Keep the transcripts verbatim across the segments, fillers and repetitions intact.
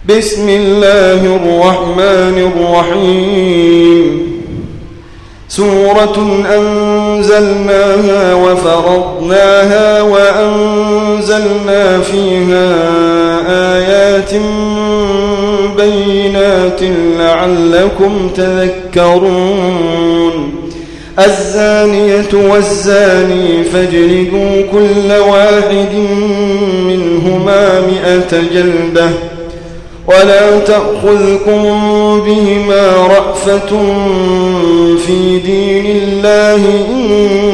بسم الله الرحمن الرحيم. سورة أنزلناها وفرضناها وأنزلنا فيها آيات بينات لعلكم تذكرون. الزانية والزاني فاجلدوا كل واحد منهما مئة جلدة ولا تأخذكم بهما رأفة في دين الله إن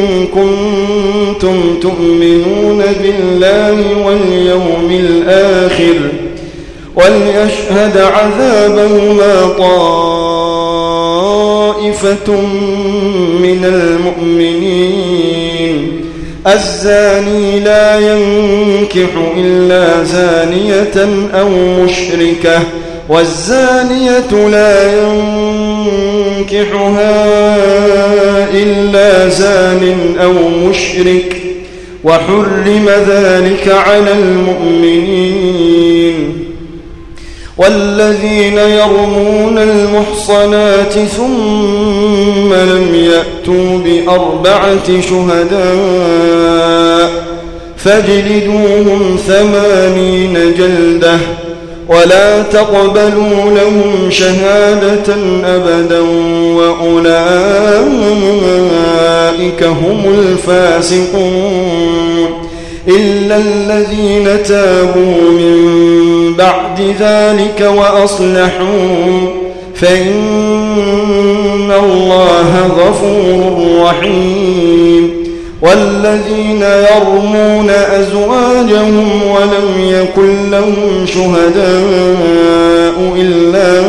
كنتم تؤمنون بالله واليوم الآخر وليشهد عذابهما طائفة من المؤمنين. الزاني لا ينكح إلا زانية أو مشركة والزانية لا ينكحها إلا زان أو مشرك وحرم ذلك على المؤمنين. والذين يرمون المحصنات ثم لم يأتوا بأربعة شهداء فاجلدوهم ثمانين جلدة ولا تقبلوا لهم شهادة أبدا وأولئك هم الفاسقون إلا الذين تابوا من بعد ذلك وأصلحوا فإن الله غفور رحيم. والذين يرمون أزواجهم ولم يكن لهم شهداء إلا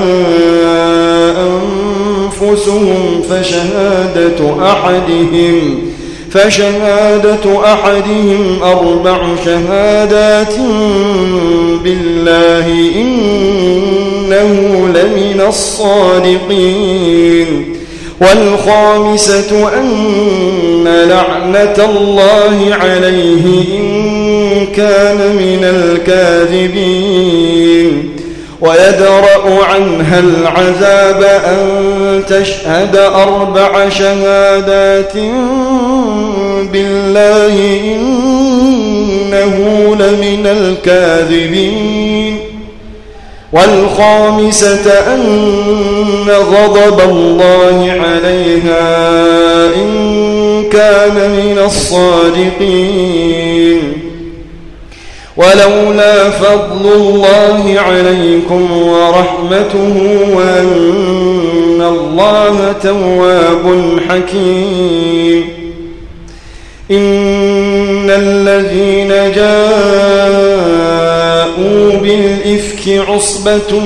أنفسهم فشهادة أحدهم فشهادة أحدهم أربع شهادات بالله إنه لمن الصادقين. والخامسة أن لعنة الله عليه إن كان من الكاذبين. ويدرأ عنها العذاب أن تشهد أربع شهادات بالله إنه لمن الكاذبين. والخامسة أن غضب الله عليها إن كان من الصادقين. ولولا فضل الله عليكم ورحمته وأن الله تواب حكيم. إن الذين جاءوا بالإفك عصبة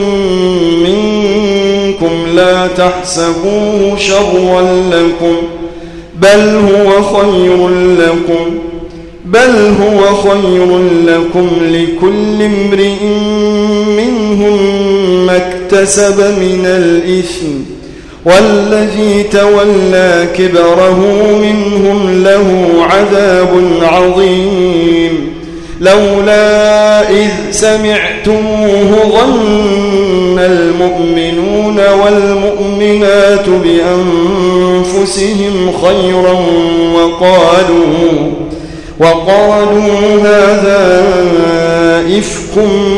منكم لا تحسبوه شرا لكم بل هو خير لكم بل هو خير لكم لكل امرئ منهم ما اكتسب من الإثم والذي تولى كبره منهم له عذاب عظيم. لولا إذ سمعتموه ظن المؤمنون والمؤمنات بأنفسهم خيرا وقالوا وقالوا هذا إفك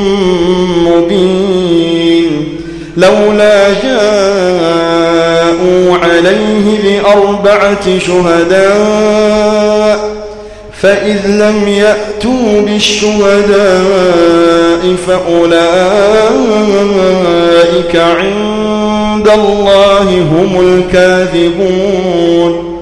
مبين. لولا جاءوا عليه بأربعة شهداء فإذ لم يأتوا بالشهداء فأولئك عند الله هم الكاذبون.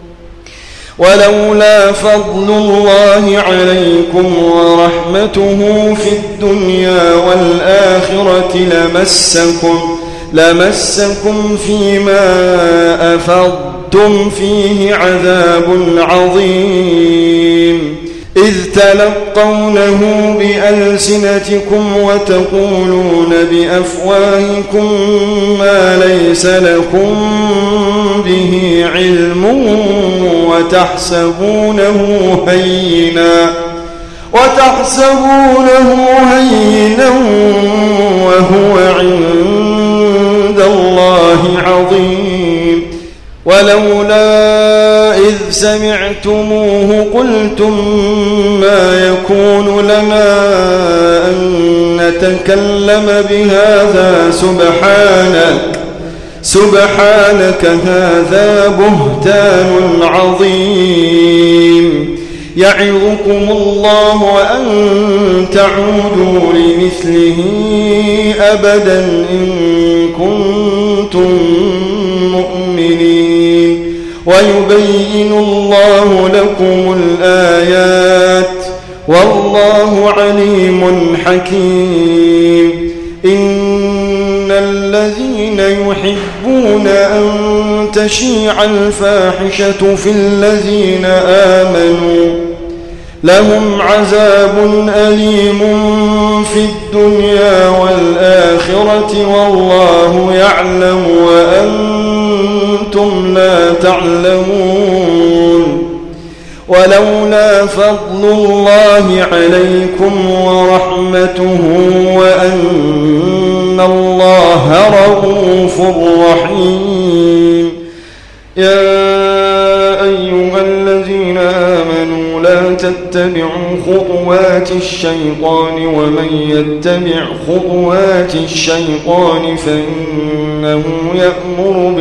ولولا فضل الله عليكم ورحمته في الدنيا والآخرة لمسكم لمسكم فيما أفضتم فيه عذاب عظيم. إذ تلقونه بألسنتكم وتقولون بأفواهكم ما ليس لكم به علم وتحسبونه هينا وتحسبونه هينا ولولا إذ سمعتموه قلتم ما يكون لنا أن نتكلم بهذا سبحانك سبحانك هذا بهتان عظيم يعظكم الله أن تعودوا لمثله أبدا إن كنتم مؤمنين ويبين الله لكم الآيات والله عليم حكيم إن الذين يحبون أن تشيع الفاحشة في الذين آمنوا لهم عذاب أليم في الدنيا والآخرة والله يعلم وأنتم لا تعلمون ولولا فضل الله عليكم ورحمته وأن الله رؤوف رحيم يا أيها الذين آمنوا لا تتبعوا خطوات الشيطان ومن يتبع خطوات الشيطان فإنه يأمر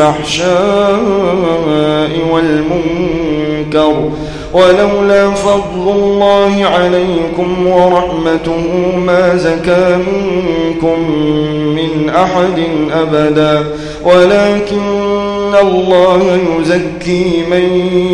بالفحشاء والمنكر ولولا فضل الله عليكم ورحمته ما زكى منكم من أحد أبدا ولكن الله يزكي من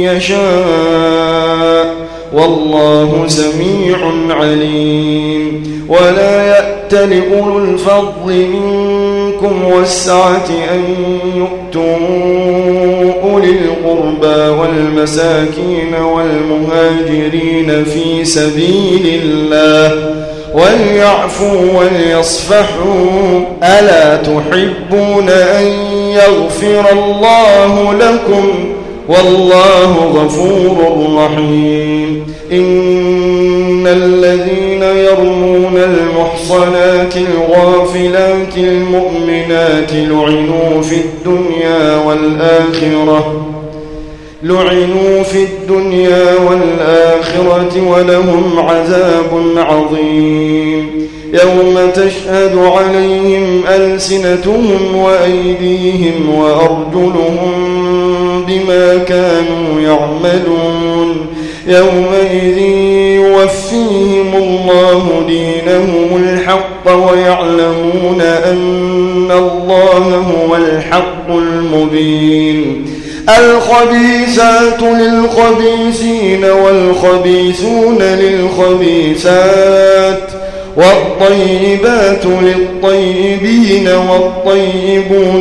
يشاء والله سميع عليم ولا يأتل أولو الفضل منكم والسعة أن يؤتوا أولي القربى والمساكين والمهاجرين في سبيل الله وليعفوا وليصفحوا ألا تحبون أن يغفر الله لكم والله غفور رحيم إن الذين يرمون المحصنات الغافلات المؤمنات لعنوا في الدنيا والآخرة لعنوا في الدنيا والآخرة ولهم عذاب عظيم يوم تشهد عليهم ألسنتهم وأيديهم وأرجلهم بما كانوا يعملون يومئذ يوفيهم الله دينهم الحق ويعلمون أن الله هو الحق المبين الخبيثات للخبيثين والخبيثون للخبيثات والطيبات للطيبين والطيبون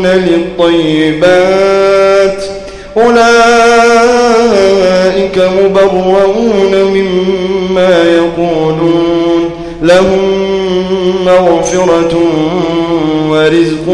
للطيبات أولئك مبرؤون مما يقولون لهم مغفرة ورزق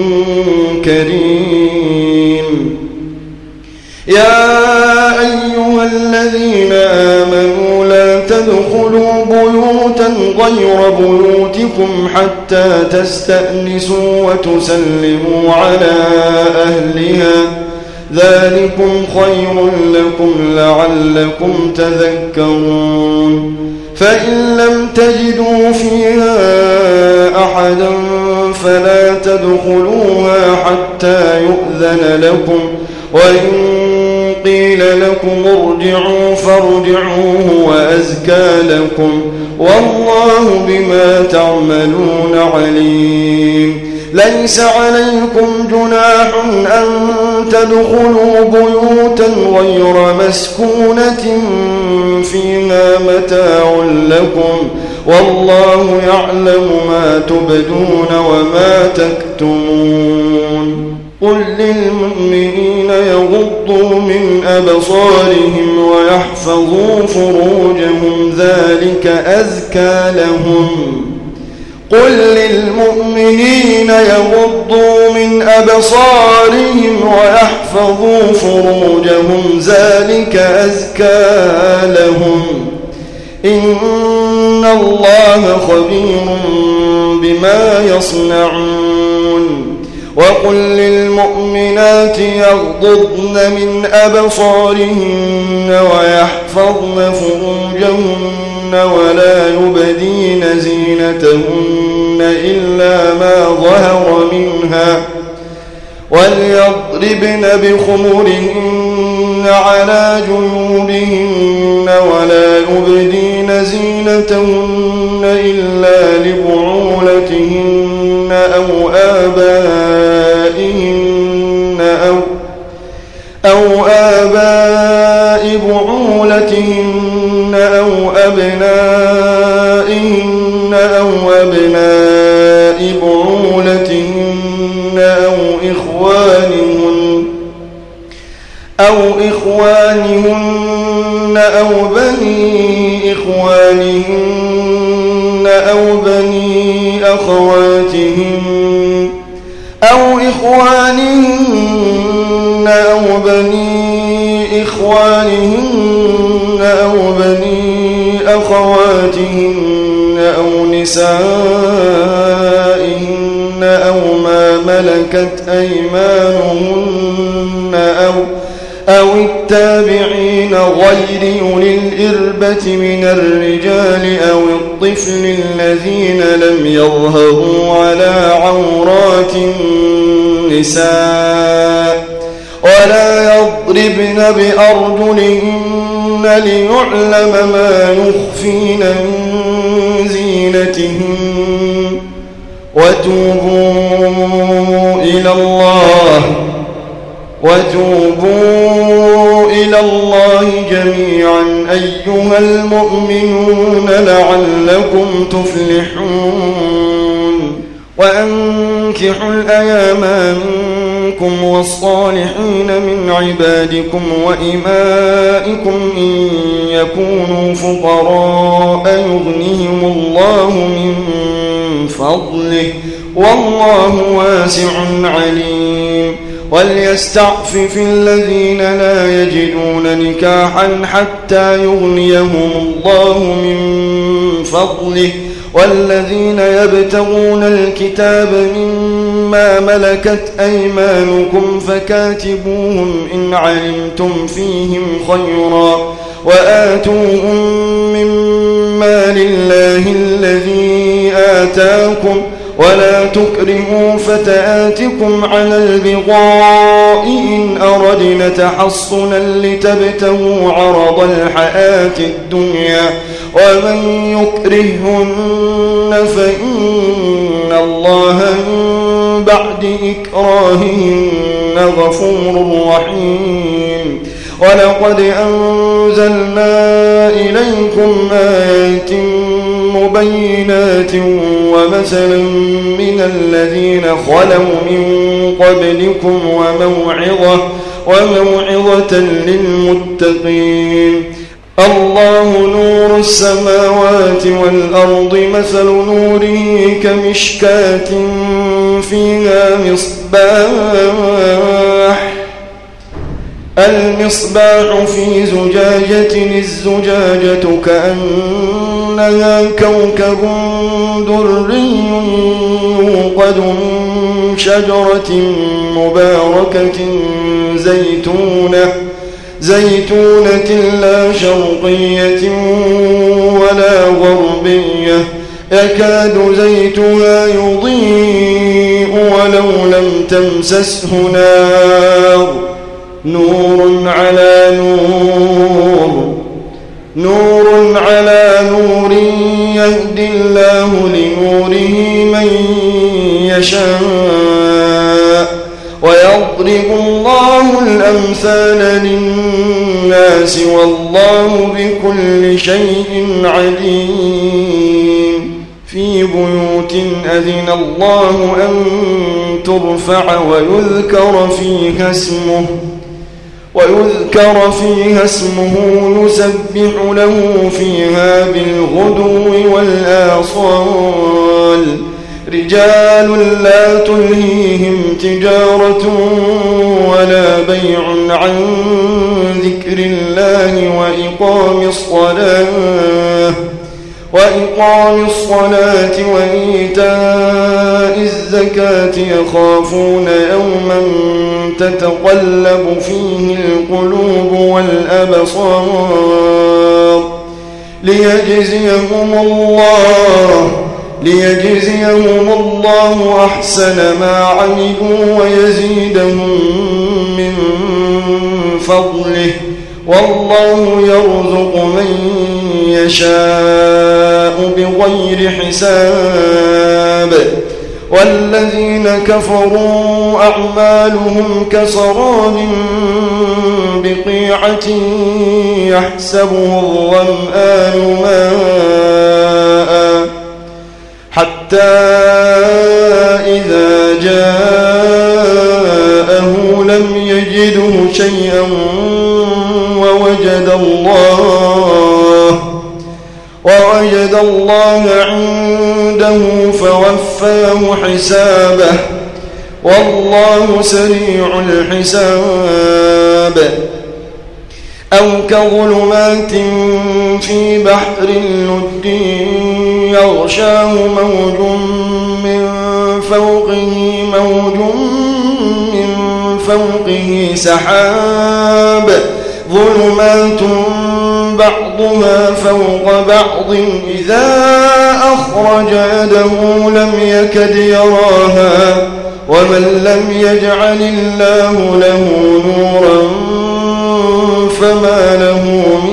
كريم يا أيها الذين آمنوا لا تدخلوا بيوتا غير بيوتكم حتى تستأنسوا وتسلموا على أهلها ذلكم خير لكم لعلكم تذكرون فإن لم تجدوا فيها أحدا فلا تدخلوها حتى يؤذن لكم وإن قيل لكم ارجعوا فارجعوا وأزكى لكم والله بما تعملون عليم ليس عليكم جناح أن تدخلوا بيوتا غير مسكونة فيها متاع لكم والله يعلم ما تبدون وما تكتمون قل للمؤمنين يغضوا من أبصارهم ويحفظوا فروجهم ذلك أزكى لهم قل للمؤمنين يغضوا من أبصارهم ويحفظوا فروجهم ذلك أزكى لهم إن الله خبير بما يصنعون وقل للمؤمنات يغضضن من أبصارهن ويحفظن فروجهن ولا يبدين زينتهن إلا ما ظهر منها وليضربن بخمرهن على جيوبهن ولا يبدين زينتهن إلا لبعولتهن أو آبائهن أو, أو آباء بعولتهن أو أبنائهن أو أبناء بعولتهن أو إخوانهن أو إخوانهن أو بني إخوانهن أو بني أخواتهن أو إخوانهن أو بني إخوانهن أو بني أخواتهن أو نسائهن أو ما ملكت أيمانهن أو أو التابعين غير أولي الإربة من الرجال أو الطفل الذين لم يظهروا على عورات النساء ولا يضربن بأرجلهن ليعلم ما يخفين من زينتهن وتوبوا إلى الله وتوبوا إلى الله جميعا أيها المؤمنون لعلكم تفلحون وأنكحوا الأيام منكم والصالحين من عبادكم وإمائكم إن يكونوا فقراء يغنيهم الله من فضله والله واسع عليم وليستعفف الذين لا يجدون نكاحا حتى يغنيهم الله من فضله والذين يبتغون الكتاب مما ملكت أيمانكم فكاتبوهم إن علمتم فيهم خيرا وآتوهم مما لله الذي آتاكم ولا تكرهوا فتياتكم على البغاء إن أردنا تحصنا لتبتغوا عرض الحياة الدنيا ومن يكرهن فإن الله من بعد إكراههن غفور رحيم ولقد أنزلنا إليكم آيات مبينات ومثلا من الذين خلوا من قبلكم وموعظة, وموعظة للمتقين الله نور السماوات والأرض مثل نوره كمشكاة فيها مصباح المصباح في زجاجة الزجاجة كأنها كوكب دري يوقد من شجرة مباركة زيتونة زيتونة لا شرقية ولا غربية يكاد زيتها يضيء ولو لم تمسسه نار نور على نور نور على نور يهدي الله لنوره من يشاء ويضرب الله الأمثال للناس والله بكل شيء عليم في بيوت أذن الله أن ترفع ويذكر فيها اسمه ويذكر فيها اسمه يسبح له فيها بالغدو والآصال رجال لا تلهيهم تجارة ولا بيع عن ذكر الله وإقام الصلاة وإقام الصلاة وإيتاء الزكاة الزكاة يخافون يوما تتقلب فيه القلوب والأبصار ليجزيهم الله ليجزيهم الله أحسن ما عملوا ويزيدهم من فضله والله يرزق من يشاء بغير حساب والذين كفروا أعمالهم كسراب بقيعة يحسبه الظمآن ماء حتى إذا جاءه لم يجده شيئا ووجد الله ووجد الله عنده فوفاه حسابه والله سريع الحساب أو كظلمات في بحر لج يغشاه موج من فوقه موج من فوقه سحاب ظلمات بعضها فوق بعض إذا أخرج يده لم يكد يراها ومن لم يجعل الله له نورا فما له من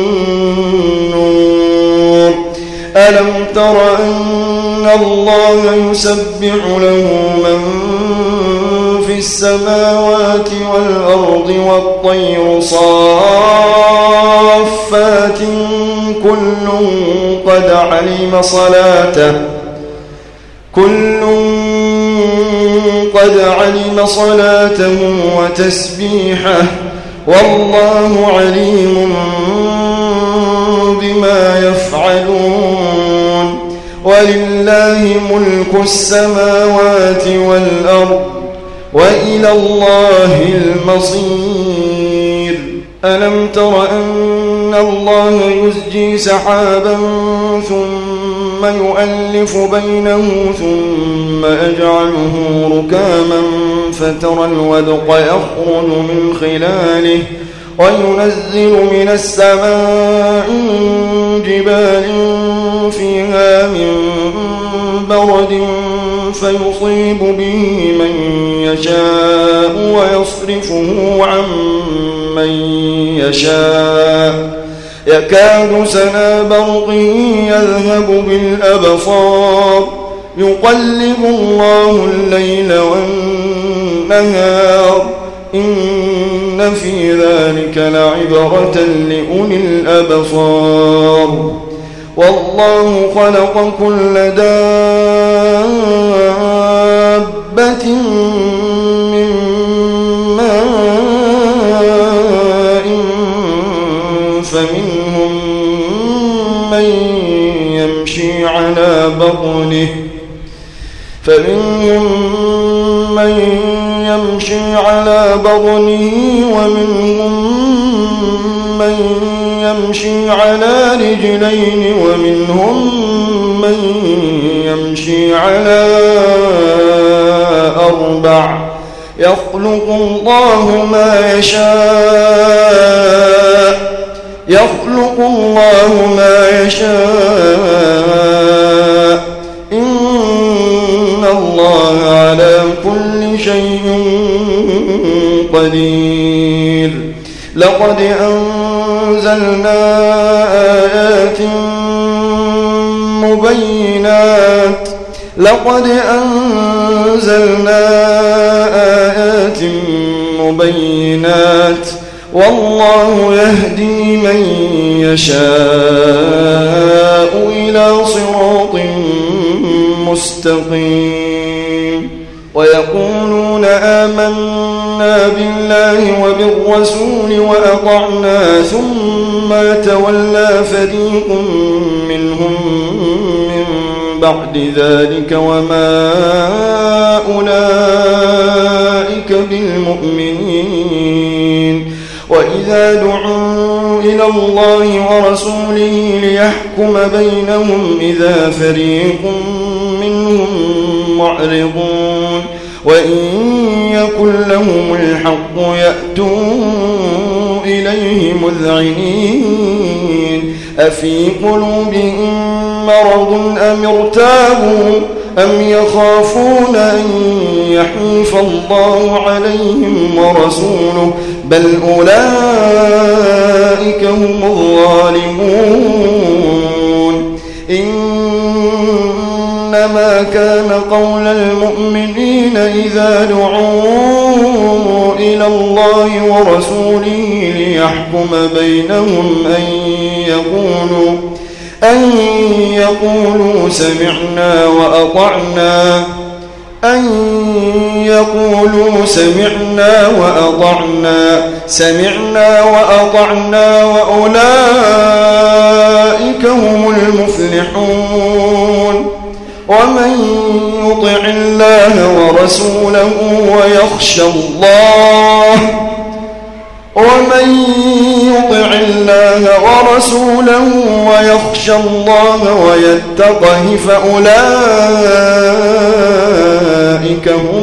نور ألم تر أن الله يسبح له من في السماوات والأرض والطير صافات كل قد علم صلاته كل قد علم صلاته وتسبيحه والله عليم بما يفعلون ولله ملك السماوات والأرض وإلى الله المصير ألم تر أن الله يزجي سحابا ثم يؤلف بينه ثم أجعله ركاما فترى الودق يخرج من خلاله وينزل من السماء جبال فيها من برد فيصيب به من يشاء ويصرفه عن من يشاء يكاد سنا برقه يذهب بالأبصار يقلب الله الليل والنهار إن في ذلك لعبرة لأولي الأبصار والله خلق كل دابة من ماء فمنهم من يمشي على بطنه فمنهم من يمشي على بطنه ومنهم من يمشي على رجلين ومنهم من يمشي على أربع يخلق الله ما يشاء يخلق الله ما يشاء إن الله على كل شيء قدير لقد أنزلنا آيات مبينات لقد أنزلنا آيات مبينات والله يهدي من يشاء إلى صراط مستقيم ويقولون آمنا بالله وبالرسول وأطعنا ثم تولى فريق منهم من بعد ذلك وما أولئك بالمؤمنين وإذا دعوا إلى الله ورسوله ليحكم بينهم إذا فريق منهم معرضون وإن يكن لهم الحق يأتوا إليه مذعنين أفي قلوبهم مرض أم ارتابوا أم يخافون أن يحيف الله عليهم ورسوله بل أولئك هم الظالمون إنما كان قول المؤمنين إذا دعوا إلى الله ورسوله ليحكم بينهم أن يقولوا أن يقولوا سمعنا وأطعنا أن يقولوا سمعنا وأطعنا سمعنا وأطعنا وأولئك هم المفلحون ومن يطع الله ورسوله ويخشى الله ومن يطع الله ورسوله ويخشى الله ويتقه فأولئك هم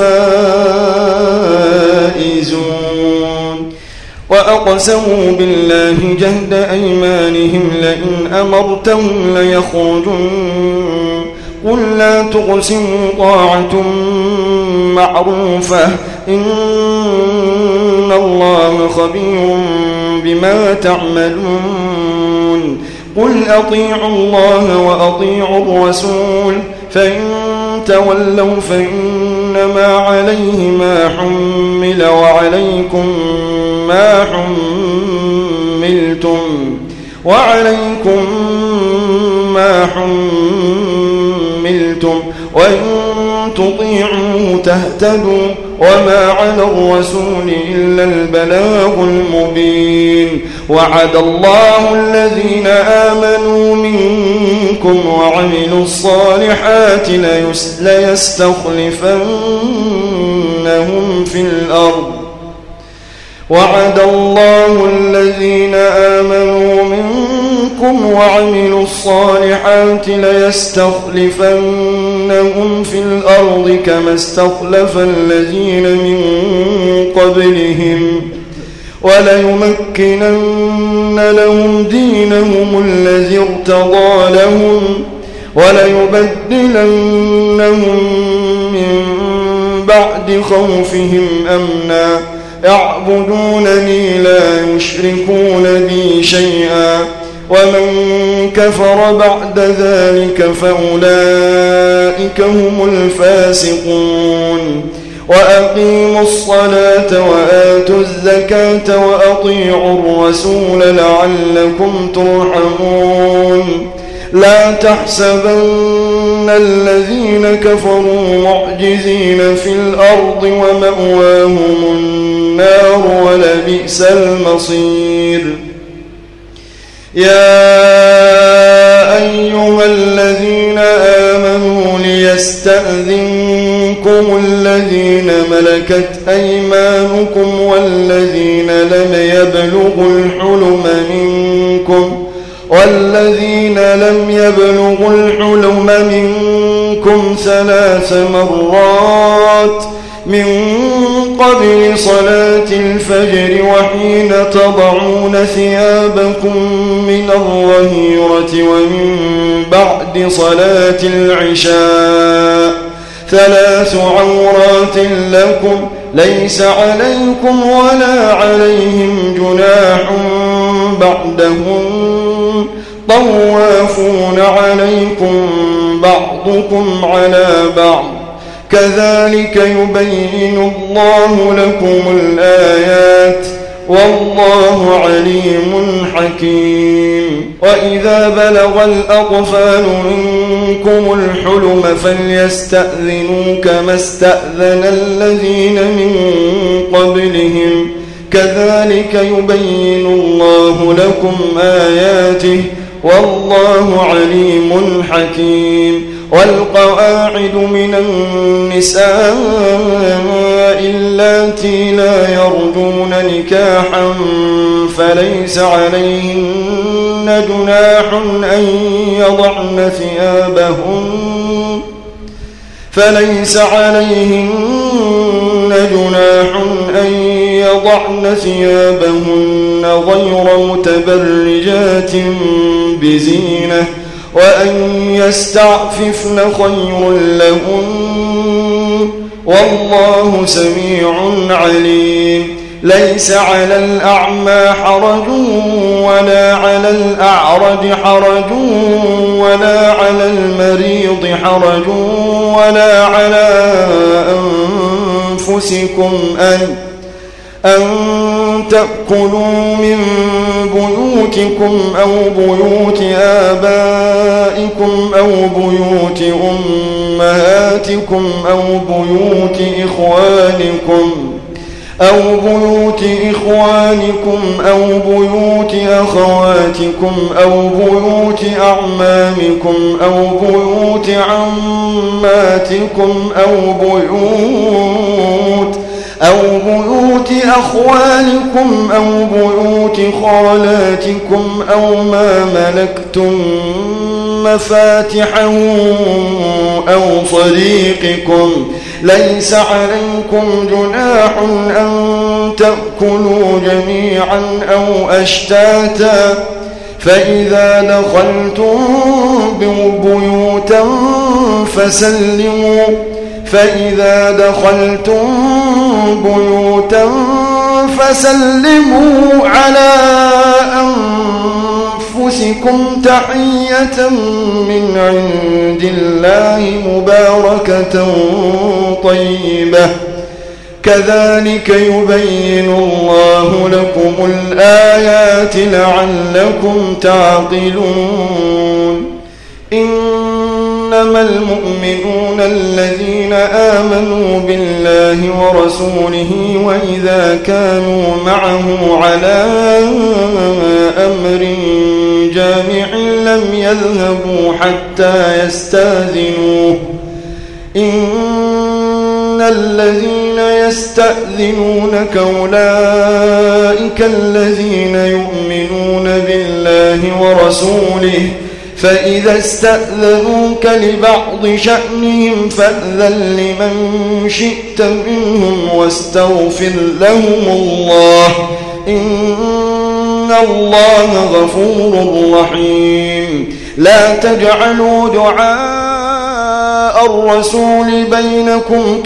الفائزون وأقسموا بالله جهد أيمانهم لئن أمرتهم ليخرجن قل لا تقسموا طاعة معروفة إن الله خبير بما تعملون قل أطيعوا الله وأطيعوا الرسول فإن تولوا فإنما عليه ما حمل وعليكم ما حملتم وعليكم ما حملتم وإن تطيعوا تهتدوا وما على الرسول إلا البلاغ المبين وعد الله الذين آمنوا منكم وعملوا الصالحات ليستخلفنهم في الأرض وعد الله الذين آمنوا منكم وعملوا الصالحات ليستخلفنهم في الأرض كما استخلف الذين من قبلهم وليمكنن لهم دينهم الذي ارتضى لهم وليبدلنهم من بعد خوفهم أمنا يعبدونني لا يشركون بي شيئا ومن كفر بعد ذلك فأولئك هم الفاسقون وأقيموا الصلاة وآتوا الزكاة وأطيعوا الرسول لعلكم ترحمون لا تحسبن الذين كفروا معجزين في الأرض ومأواهم النار ولبئس المصير يا أيها الذين آمنوا ليستأذنكم الذين ملكت أيمانكم والذين لم يبلغوا الحلم منكم والذين لم يبلغوا الحلم منكم ثلاث مرات من قبل صلاة الفجر وحين تضعون ثيابكم من الظهيرة ومن بعد صلاة العشاء ثلاث عورات لكم ليس عليكم ولا عليهم جناح بعدهم طوافون عليكم بعضكم على بعض كذلك يبين الله لكم الآيات والله عليم حكيم وإذا بلغ الأطفال منكم الحلم فليستأذنوا كما استأذن الذين من قبلهم كذلك يبين الله لكم آياته والله عليم حكيم والقواعد من النساء اللاتي لا يرجون نكاحا فليس عليهن جناح أن يضعن ثيابهن فليس عليهن جناح أن يضعن ثيابهن غير متبرجات بزينة وأن يستعففن خير لهن والله سميع عليم. ليس على الأعمى حرج ولا على الأعرج حرج ولا على المريض حرج ولا على أنفسكم أن أن تأكلوا من بيوتكم أو بيوت آبائكم أو بيوت أمهاتكم أو بيوت إخوانكم أو بيوت إخوانكم أو بيوت أخواتكم أو بيوت أعمامكم أو بيوت عماتكم أو بيوت أو بيوت أخوالكم أو بيوت خالاتكم أو ما ملكتم مفاتحه أو صديقكم. ليس عليكم جناح أن تأكلوا جميعا أو أشتاتا فإذا دخلتم بيوتا فسلموا فإذا دخلتم بيوتا فسلموا على أنفسكم تحية من عند الله مباركة طيبة كذلك يبين الله لكم الآيات لعلكم تعقلون. إنما المؤمنون الذين آمنوا بالله ورسوله وإذا كانوا معه على أمر جامع لم يذهبوا حتى يستأذنوه. إن الذين يستأذنونك أولئك الذين يؤمنون بالله ورسوله فإذا استأذنوك لبعض شأنهم فأذن لمن شئت منهم واستغفر لهم الله إن الله غفور رحيم. لا تجعلوا دعاء الرسول بينكم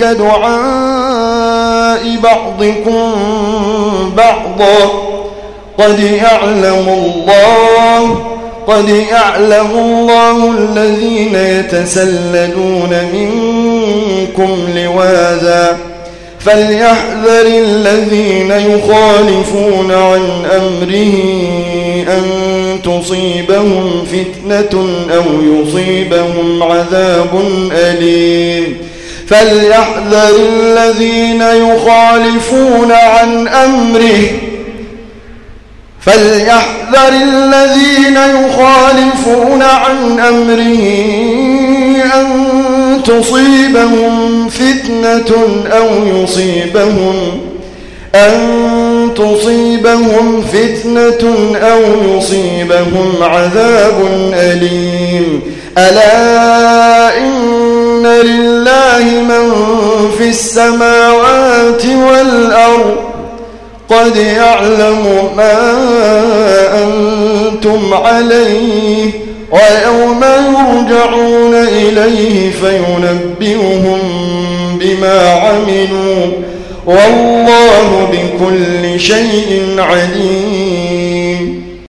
كدعاء بعضكم بعضا قد يعلم الله قد يعلم الله الذين يتسللون منكم لواذا فليحذر الذين يخالفون عن أمره أن تصيبهم فتنة أو يصيبهم عذاب أليم. فليحذر الذين يخالفون عن أمره فليحذر الذين يخالفون عن أمره أن تصيبهم فتنة أو يصيبهم أن تصيبهم فتنة أو يصيبهم عذاب أليم. ألا إن لله من في السماوات والأرض قد يعلم ما أنتم عليه ويوم يرجعون إليه فينبئهم بما عملوا والله بكل شيء عليم.